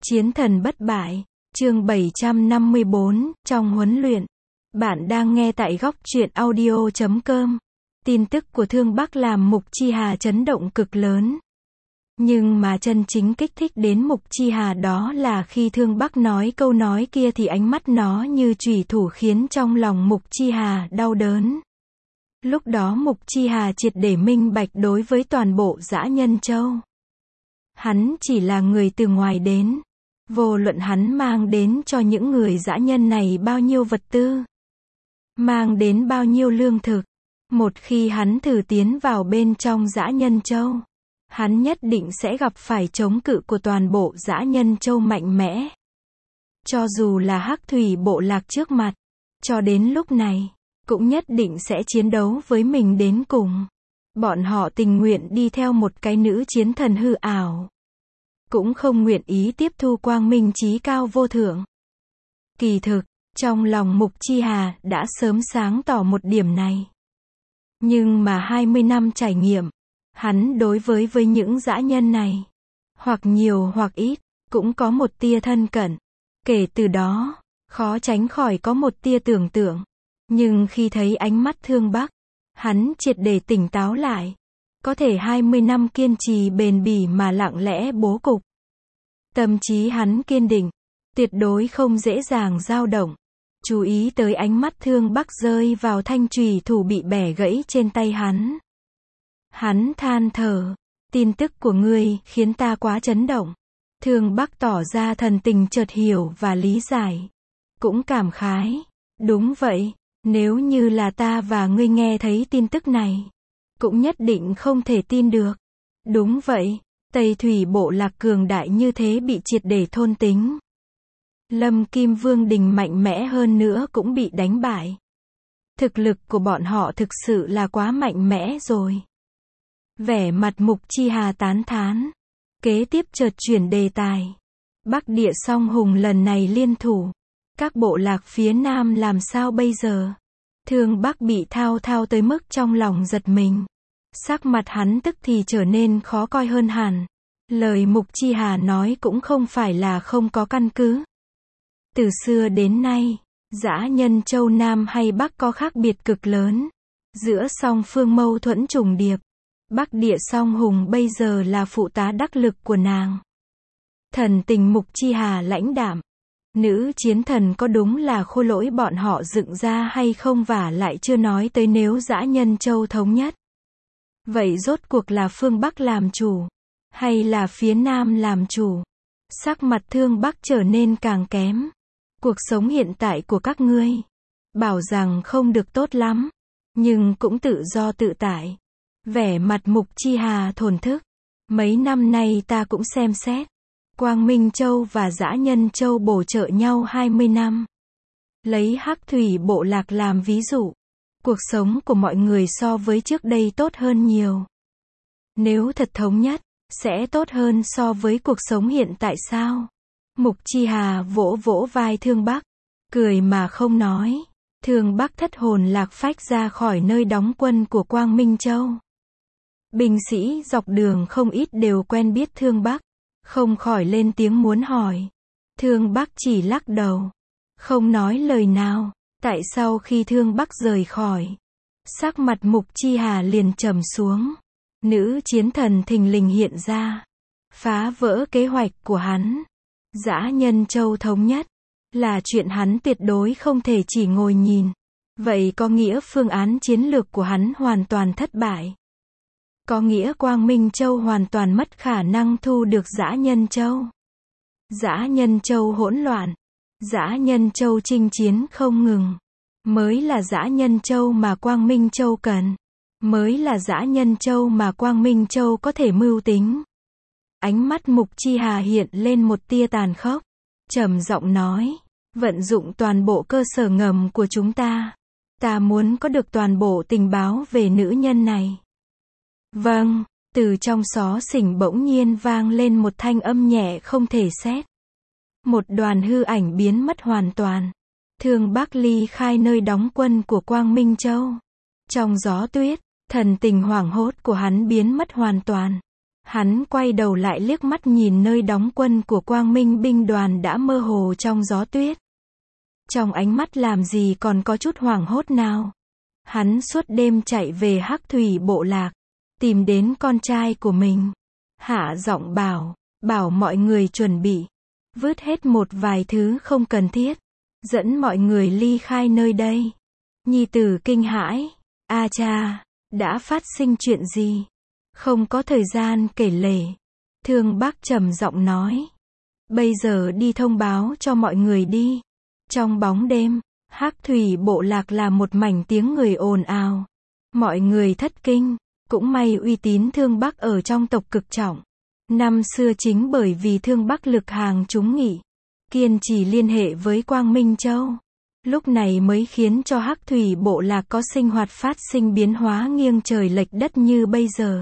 Chiến thần bất bại, chương 754, trong huấn luyện. Bạn đang nghe tại góc truyện audio.com. Tin tức của Thương Bắc làm Mục Chi Hà chấn động cực lớn. Nhưng mà chân chính kích thích đến Mục Chi Hà đó là khi Thương Bắc nói câu nói kia thì ánh mắt nó như chủy thủ khiến trong lòng Mục Chi Hà đau đớn. Lúc đó Mục Chi Hà triệt để minh bạch đối với toàn bộ dã nhân châu. Hắn chỉ là người từ ngoài đến. Vô luận hắn mang đến cho những người dã nhân này bao nhiêu vật tư, mang đến bao nhiêu lương thực, một khi hắn thử tiến vào bên trong dã nhân châu, hắn nhất định sẽ gặp phải chống cự của toàn bộ dã nhân châu mạnh mẽ. Cho dù là Hắc Thủy bộ lạc trước mặt, cho đến lúc này, cũng nhất định sẽ chiến đấu với mình đến cùng. Bọn họ tình nguyện đi theo một cái nữ chiến thần hư ảo, cũng không nguyện ý tiếp thu quang minh chí cao vô thượng. Kỳ thực, trong lòng Mục Chi Hà đã sớm sáng tỏ một điểm này. Nhưng mà 20 năm trải nghiệm, hắn đối với những dã nhân này, hoặc nhiều hoặc ít, cũng có một tia thân cận. Kể từ đó, khó tránh khỏi có một tia tưởng tượng. Nhưng khi thấy ánh mắt Thương Bắc, hắn triệt để tỉnh táo lại. Có thể 20 năm kiên trì bền bỉ mà lặng lẽ bố cục. Tâm trí hắn kiên định, tuyệt đối không dễ dàng dao động. Chú ý tới ánh mắt Thương Bắc rơi vào thanh chùy thủ bị bẻ gãy trên tay hắn. Hắn than thở, tin tức của ngươi khiến ta quá chấn động. Thương Bắc tỏ ra thần tình chợt hiểu và lý giải. Cũng cảm khái, đúng vậy, nếu như là ta và ngươi nghe thấy tin tức này, cũng nhất định không thể tin được. Đúng vậy, Tây Thủy bộ lạc cường đại như thế bị triệt để thôn tính. Lâm Kim Vương đình mạnh mẽ hơn nữa cũng bị đánh bại. Thực lực của bọn họ thực sự là quá mạnh mẽ rồi. Vẻ mặt Mục Chi Hà tán thán. Kế tiếp chợt chuyển đề tài. Bắc Địa Song Hùng lần này liên thủ. Các bộ lạc phía Nam làm sao bây giờ? Thương Bắc bị thao thao tới mức trong lòng giật mình. Sắc mặt hắn tức thì trở nên khó coi hơn hẳn. Lời Mục Chi Hà nói cũng không phải là không có căn cứ. Từ xưa đến nay, dã nhân châu Nam hay Bắc có khác biệt cực lớn. Giữa song phương mâu thuẫn trùng điệp. Bắc Địa Song Hùng bây giờ là phụ tá đắc lực của nàng. Thần tình Mục Chi Hà lãnh đạm. Nữ chiến thần có đúng là khôi lỗi bọn họ dựng ra hay không, và lại chưa nói tới nếu dã nhân châu thống nhất. Vậy rốt cuộc là phương Bắc làm chủ, hay là phía Nam làm chủ? Sắc mặt Thương Bắc trở nên càng kém. Cuộc sống hiện tại của các ngươi, bảo rằng không được tốt lắm, nhưng cũng tự do tự tại. Vẻ mặt Mục Chi Hà thổn thức. Mấy năm nay ta cũng xem xét. Quang Minh Châu và Dã Nhân Châu bổ trợ nhau 20 năm. Lấy Hắc Thủy bộ lạc làm ví dụ. Cuộc sống của mọi người so với trước đây tốt hơn nhiều. Nếu thật thống nhất, sẽ tốt hơn so với cuộc sống hiện tại sao? Mục Chi Hà vỗ vỗ vai Thương Bắc, cười mà không nói. Thương Bắc thất hồn lạc phách ra khỏi nơi đóng quân của Quang Minh Châu. Binh sĩ dọc đường không ít đều quen biết Thương Bắc, không khỏi lên tiếng muốn hỏi. Thương Bắc chỉ lắc đầu, không nói lời nào. Tại sau khi Thương Bắc rời khỏi, sắc mặt Mục Chi Hà liền trầm xuống. Nữ chiến thần thình lình hiện ra, phá vỡ kế hoạch của hắn. Dã nhân châu thống nhất là chuyện hắn tuyệt đối không thể chỉ ngồi nhìn. Vậy có nghĩa phương án chiến lược của hắn hoàn toàn thất bại. Có nghĩa Quang Minh Châu hoàn toàn mất khả năng thu được Dã Nhân Châu. Dã Nhân Châu hỗn loạn, Dã Nhân Châu chinh chiến không ngừng, mới là Dã Nhân Châu mà Quang Minh Châu cần, mới là Dã Nhân Châu mà Quang Minh Châu có thể mưu tính. Ánh mắt Mục Chi Hà hiện lên một tia tàn khốc, trầm giọng nói, vận dụng toàn bộ cơ sở ngầm của chúng ta. Ta muốn có được toàn bộ tình báo về nữ nhân này. Vâng, từ trong xó xỉnh bỗng nhiên vang lên một thanh âm nhẹ không thể xét. Một đoàn hư ảnh biến mất hoàn toàn. Thương Bắc ly khai nơi đóng quân của Quang Minh Châu. Trong gió tuyết, thần tình hoảng hốt của hắn biến mất hoàn toàn. Hắn quay đầu lại liếc mắt nhìn nơi đóng quân của Quang Minh binh đoàn đã mơ hồ trong gió tuyết. Trong ánh mắt làm gì còn có chút hoảng hốt nào. Hắn suốt đêm chạy về Hắc Thủy bộ lạc, tìm đến con trai của mình. Hạ giọng bảo mọi người chuẩn bị, vứt hết một vài thứ không cần thiết, dẫn mọi người ly khai nơi đây. Nhi tử kinh hãi, a cha, đã phát sinh chuyện gì? Không có thời gian kể lể. Thương Bắc trầm giọng nói, bây giờ đi thông báo cho mọi người đi. Trong bóng đêm, Hắc Thủy bộ lạc là một mảnh tiếng người ồn ào. Mọi người thất kinh, cũng may uy tín Thương Bắc ở trong tộc cực trọng. Năm xưa chính bởi vì Thương Bắc lực hàng chúng nghị, kiên trì liên hệ với Quang Minh Châu. Lúc này mới khiến cho Hắc Thủy bộ lạc có sinh hoạt phát sinh biến hóa nghiêng trời lệch đất như bây giờ.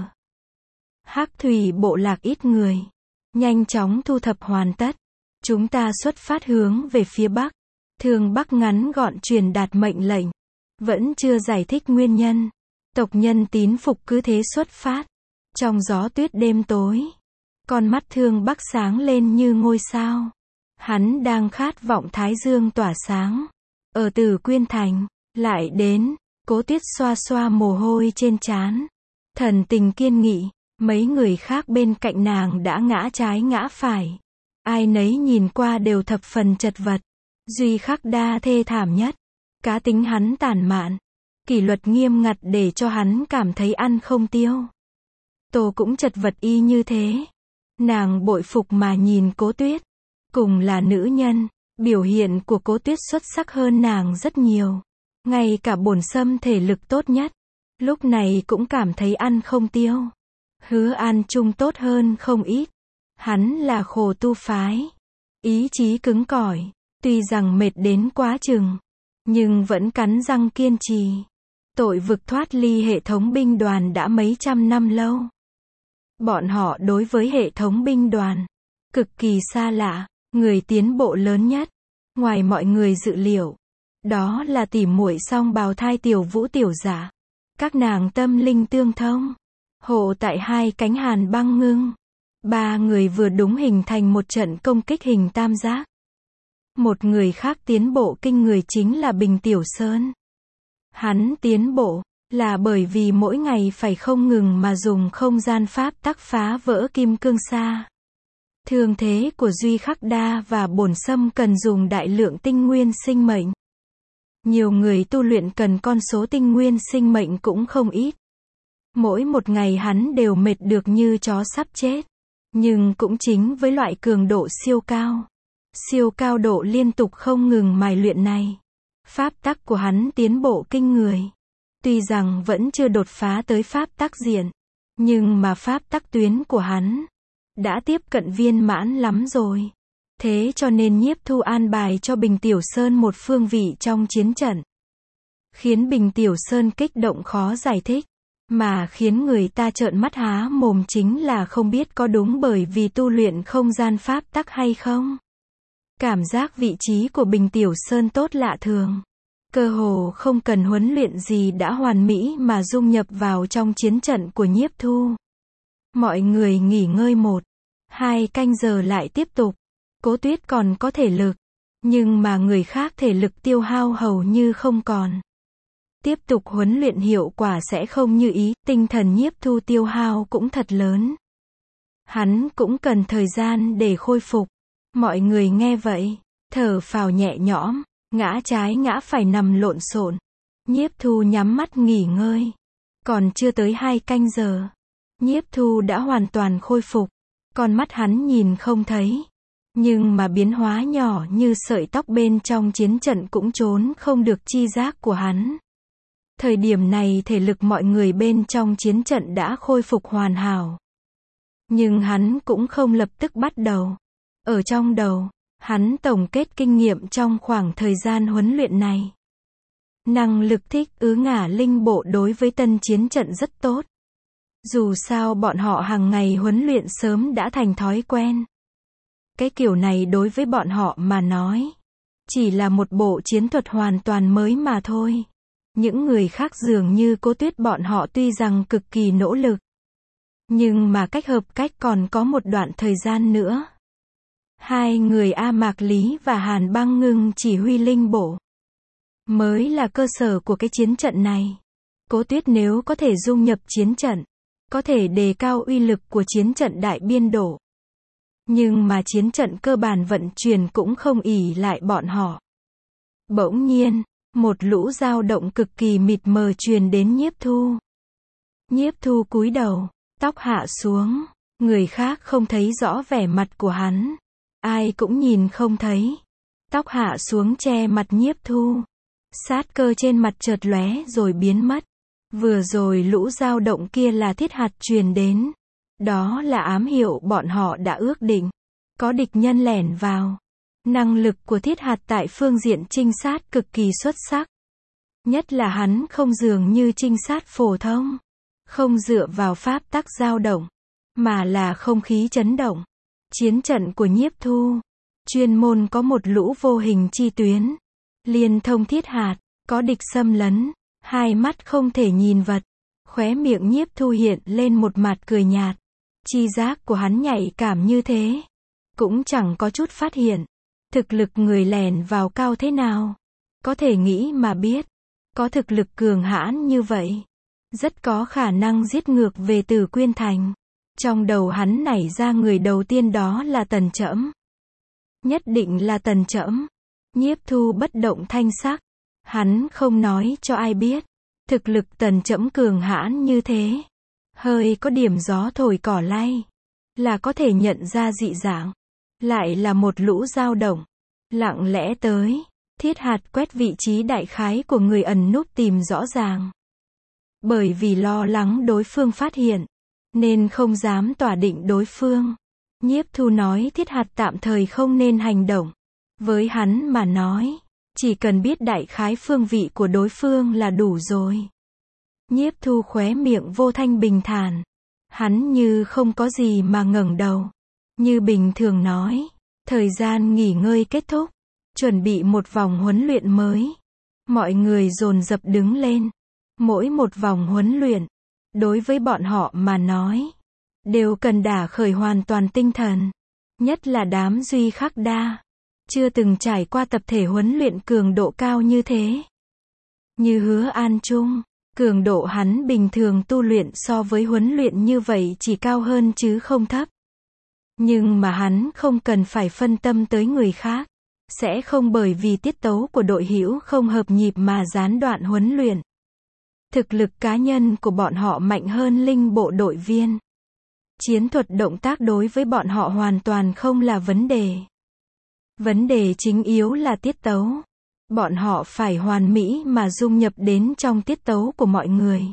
Hắc Thủy bộ lạc ít người, nhanh chóng thu thập hoàn tất. Chúng ta xuất phát hướng về phía Bắc. Thương Bắc ngắn gọn truyền đạt mệnh lệnh, vẫn chưa giải thích nguyên nhân. Tộc nhân tín phục cứ thế xuất phát. Trong gió tuyết đêm tối, con mắt Thương Bắc sáng lên như ngôi sao. Hắn đang khát vọng thái dương tỏa sáng. Ở Tử Quyên Thành, lại đến, Cố Tuyết xoa xoa mồ hôi trên trán. Thần tình kiên nghị, mấy người khác bên cạnh nàng đã ngã trái ngã phải. Ai nấy nhìn qua đều thập phần chật vật. Duy Khắc Đa thê thảm nhất. Cá tính hắn tàn mạn, kỷ luật nghiêm ngặt để cho hắn cảm thấy ăn không tiêu. Tô cũng chật vật y như thế. Nàng bội phục mà nhìn Cố Tuyết. Cùng là nữ nhân, biểu hiện của Cố Tuyết xuất sắc hơn nàng rất nhiều. Ngay cả Bổn Sâm thể lực tốt nhất, lúc này cũng cảm thấy ăn không tiêu. Hứa An Trung tốt hơn không ít. Hắn là khổ tu phái, ý chí cứng cỏi, tuy rằng mệt đến quá chừng, nhưng vẫn cắn răng kiên trì. Tội vực thoát ly hệ thống binh đoàn đã mấy trăm năm lâu. Bọn họ đối với hệ thống binh đoàn cực kỳ xa lạ. Người tiến bộ lớn nhất, ngoài mọi người dự liệu, đó là tỉ muội song bào thai Tiểu Vũ Tiểu Giả. Các nàng tâm linh tương thông, hộ tại hai cánh hàn băng ngưng. Ba người vừa đúng hình thành một trận công kích hình tam giác. Một người khác tiến bộ kinh người chính là Bình Tiểu Sơn. Hắn tiến bộ là bởi vì mỗi ngày phải không ngừng mà dùng không gian pháp tắc phá vỡ kim cương sa. Thương thế của Duy Khắc Đa và Bổn Sâm cần dùng đại lượng tinh nguyên sinh mệnh. Nhiều người tu luyện cần con số tinh nguyên sinh mệnh cũng không ít. Mỗi một ngày hắn đều mệt được như chó sắp chết. Nhưng cũng chính với loại cường độ siêu cao độ liên tục không ngừng mài luyện này, pháp tắc của hắn tiến bộ kinh người. Tuy rằng vẫn chưa đột phá tới pháp tắc diện, nhưng mà pháp tắc tuyến của hắn đã tiếp cận viên mãn lắm rồi. Thế cho nên Nhiếp Thu an bài cho Bình Tiểu Sơn một phương vị trong chiến trận. Khiến Bình Tiểu Sơn kích động khó giải thích. Mà khiến người ta trợn mắt há mồm chính là không biết có đúng bởi vì tu luyện không gian pháp tắc hay không. Cảm giác vị trí của Bình Tiểu Sơn tốt lạ thường. Cơ hồ không cần huấn luyện gì đã hoàn mỹ mà dung nhập vào trong chiến trận của Nhiếp Thu. Mọi người nghỉ ngơi 1-2 canh giờ lại tiếp tục. Cố Tuyết còn có thể lực, nhưng mà người khác thể lực tiêu hao hầu như không còn. Tiếp tục huấn luyện hiệu quả sẽ không như ý, tinh thần Nhiếp Thu tiêu hao cũng thật lớn. Hắn cũng cần thời gian để khôi phục. Mọi người nghe vậy, thở phào nhẹ nhõm, ngã trái ngã phải nằm lộn xộn. Nhiếp Thu nhắm mắt nghỉ ngơi. Còn chưa tới 2 canh giờ, Nhiếp Thu đã hoàn toàn khôi phục. Con mắt hắn nhìn không thấy. Nhưng mà biến hóa nhỏ như sợi tóc bên trong chiến trận cũng trốn không được chi giác của hắn. Thời điểm này thể lực mọi người bên trong chiến trận đã khôi phục hoàn hảo. Nhưng hắn cũng không lập tức bắt đầu. Ở trong đầu, hắn tổng kết kinh nghiệm trong khoảng thời gian huấn luyện này. Năng lực thích ứng ngả linh bộ đối với tân chiến trận rất tốt. Dù sao bọn họ hàng ngày huấn luyện sớm đã thành thói quen. Cái kiểu này đối với bọn họ mà nói, chỉ là một bộ chiến thuật hoàn toàn mới mà thôi. Những người khác dường như Cố Tuyết bọn họ tuy rằng cực kỳ nỗ lực, Nhưng mà cách hợp cách còn có một đoạn thời gian nữa. Hai người A Mạc Lý và Hàn Băng Ngưng chỉ huy linh bộ mới là cơ sở của cái chiến trận này. Cố Tuyết nếu có thể dung nhập chiến trận, có thể đề cao uy lực của chiến trận đại biên độ. Nhưng mà chiến trận cơ bản vận chuyển cũng không ỷ lại bọn họ. Bỗng nhiên, một lũ dao động cực kỳ mịt mờ truyền đến Nhiếp Thu. Nhiếp Thu cúi đầu, tóc hạ xuống, người khác không thấy rõ vẻ mặt của hắn. Ai cũng nhìn không thấy. Tóc hạ xuống che mặt Nhiếp Thu. Sát cơ trên mặt chợt lóe rồi biến mất. Vừa rồi lũ dao động kia là thiết hạt truyền đến. Đó là ám hiệu bọn họ đã ước định. Có địch nhân lẻn vào. Năng lực của thiết hạt tại phương diện trinh sát cực kỳ xuất sắc. Nhất là hắn không dường như trinh sát phổ thông. Không dựa vào pháp tắc dao động. Mà là không khí chấn động. Chiến trận của Nhiếp Thu. Chuyên môn có một lũ vô hình chi tuyến. Liên thông thiết hạt. Có địch xâm lấn. Hai mắt không thể nhìn vật. Khóe miệng Nhiếp Thu hiện lên một mặt cười nhạt. Chi giác của hắn nhạy cảm như thế. Cũng chẳng có chút phát hiện. Thực lực người lẻn vào cao thế nào. Có thể nghĩ mà biết. Có thực lực cường hãn như vậy. Rất có khả năng giết ngược về Tử Quyên Thành. Trong đầu hắn nảy ra người đầu tiên đó là Tần Trẫm. Nhất định là Tần Trẫm. Nhiếp Thu bất động thanh sắc. Hắn không nói cho ai biết. Thực lực Tần Trẫm cường hãn như thế. Hơi có điểm gió thổi cỏ lay. Là có thể nhận ra dị dạng. Lại là một lũ dao động. Lặng lẽ tới. Thiết hạt quét vị trí đại khái của người ẩn núp tìm rõ ràng. Bởi vì lo lắng đối phương phát hiện. Nên không dám tỏa định đối phương. Nhiếp Thu nói thiết hạt tạm thời không nên hành động. Với hắn mà nói. Chỉ cần biết đại khái phương vị của đối phương là đủ rồi. Nhiếp Thu khóe miệng vô thanh bình thản. Hắn như không có gì mà ngẩng đầu. Như bình thường nói. Thời gian nghỉ ngơi kết thúc. Chuẩn bị một vòng huấn luyện mới. Mọi người dồn dập đứng lên. Mỗi một vòng huấn luyện. Đối với bọn họ mà nói. Đều cần đả khởi hoàn toàn tinh thần. Nhất là đám Duy Khắc Đa. Chưa từng trải qua tập thể huấn luyện cường độ cao như thế. Như Hứa An Trung. Cường độ hắn bình thường tu luyện so với huấn luyện như vậy chỉ cao hơn chứ không thấp. Nhưng mà hắn không cần phải phân tâm tới người khác. Sẽ không bởi vì tiết tấu của đội hữu không hợp nhịp mà gián đoạn huấn luyện. Thực lực cá nhân của bọn họ mạnh hơn linh bộ đội viên. Chiến thuật động tác đối với bọn họ hoàn toàn không là vấn đề. Vấn đề chính yếu là tiết tấu. Bọn họ phải hoàn mỹ mà dung nhập đến trong tiết tấu của mọi người.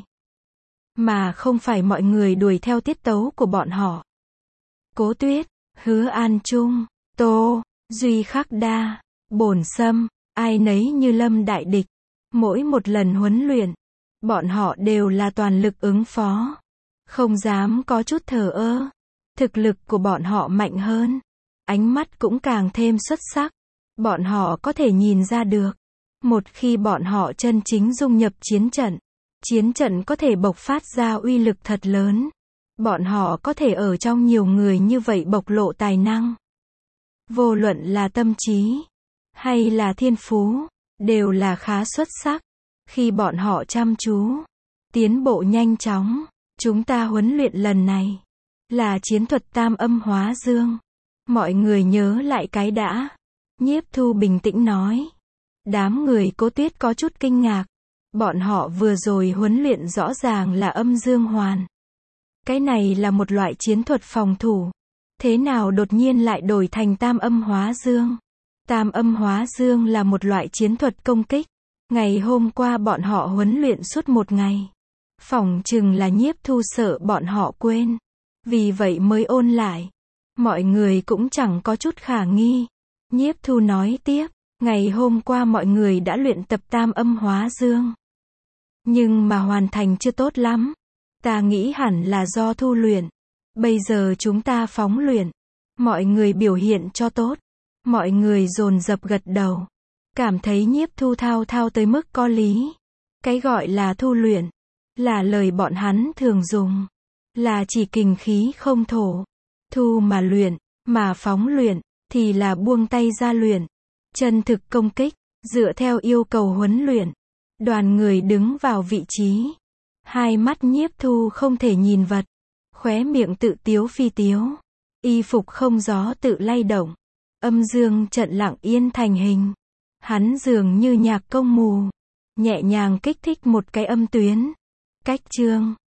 Mà không phải mọi người đuổi theo tiết tấu của bọn họ. Cố Tuyết, Hứa An Trung, Tô, Duy Khắc Đa, Bổn Sâm, ai nấy như lâm đại địch. Mỗi một lần huấn luyện, bọn họ đều là toàn lực ứng phó. Không dám có chút thờ ơ. Thực lực của bọn họ mạnh hơn. Ánh mắt cũng càng thêm xuất sắc. Bọn họ có thể nhìn ra được. Một khi bọn họ chân chính dung nhập chiến trận có thể bộc phát ra uy lực thật lớn. Bọn họ có thể ở trong nhiều người như vậy bộc lộ tài năng. Vô luận là tâm trí, hay là thiên phú, đều là khá xuất sắc. Khi bọn họ chăm chú, tiến bộ nhanh chóng, chúng ta huấn luyện lần này, là chiến thuật tam âm hóa dương. Mọi người nhớ lại cái đã. Nhiếp Thu bình tĩnh nói. Đám người Cố Tuyết có chút kinh ngạc. Bọn họ vừa rồi huấn luyện rõ ràng là âm dương hoàn. Cái này là một loại chiến thuật phòng thủ. Thế nào đột nhiên lại đổi thành tam âm hóa dương? Tam âm hóa dương là một loại chiến thuật công kích. Ngày hôm qua bọn họ huấn luyện suốt một ngày. Phỏng chừng là Nhiếp Thu sợ bọn họ quên. Vì vậy mới ôn lại. Mọi người cũng chẳng có chút khả nghi. Nhiếp Thu nói tiếp. Ngày hôm qua mọi người đã luyện tập tam âm hóa dương. Nhưng mà hoàn thành chưa tốt lắm. Ta nghĩ hẳn là do Thu luyện. Bây giờ chúng ta phóng luyện. Mọi người biểu hiện cho tốt. Mọi người dồn dập gật đầu. Cảm thấy Nhiếp Thu thao thao tới mức có lý. Cái gọi là thu luyện. Là lời bọn hắn thường dùng. là chỉ kình khí không thổ. Thu mà luyện, mà phóng luyện, thì là buông tay ra luyện. Chân thực công kích, dựa theo yêu cầu huấn luyện. Đoàn người đứng vào vị trí. Hai mắt Nhiếp Thu không thể nhìn vật. Khóe miệng tự tiếu phi tiếu. Y phục không gió tự lay động. Âm dương trận lặng yên thành hình. Hắn dường như nhạc công mù. Nhẹ nhàng kích thích một cái âm tuyến. Cách chương.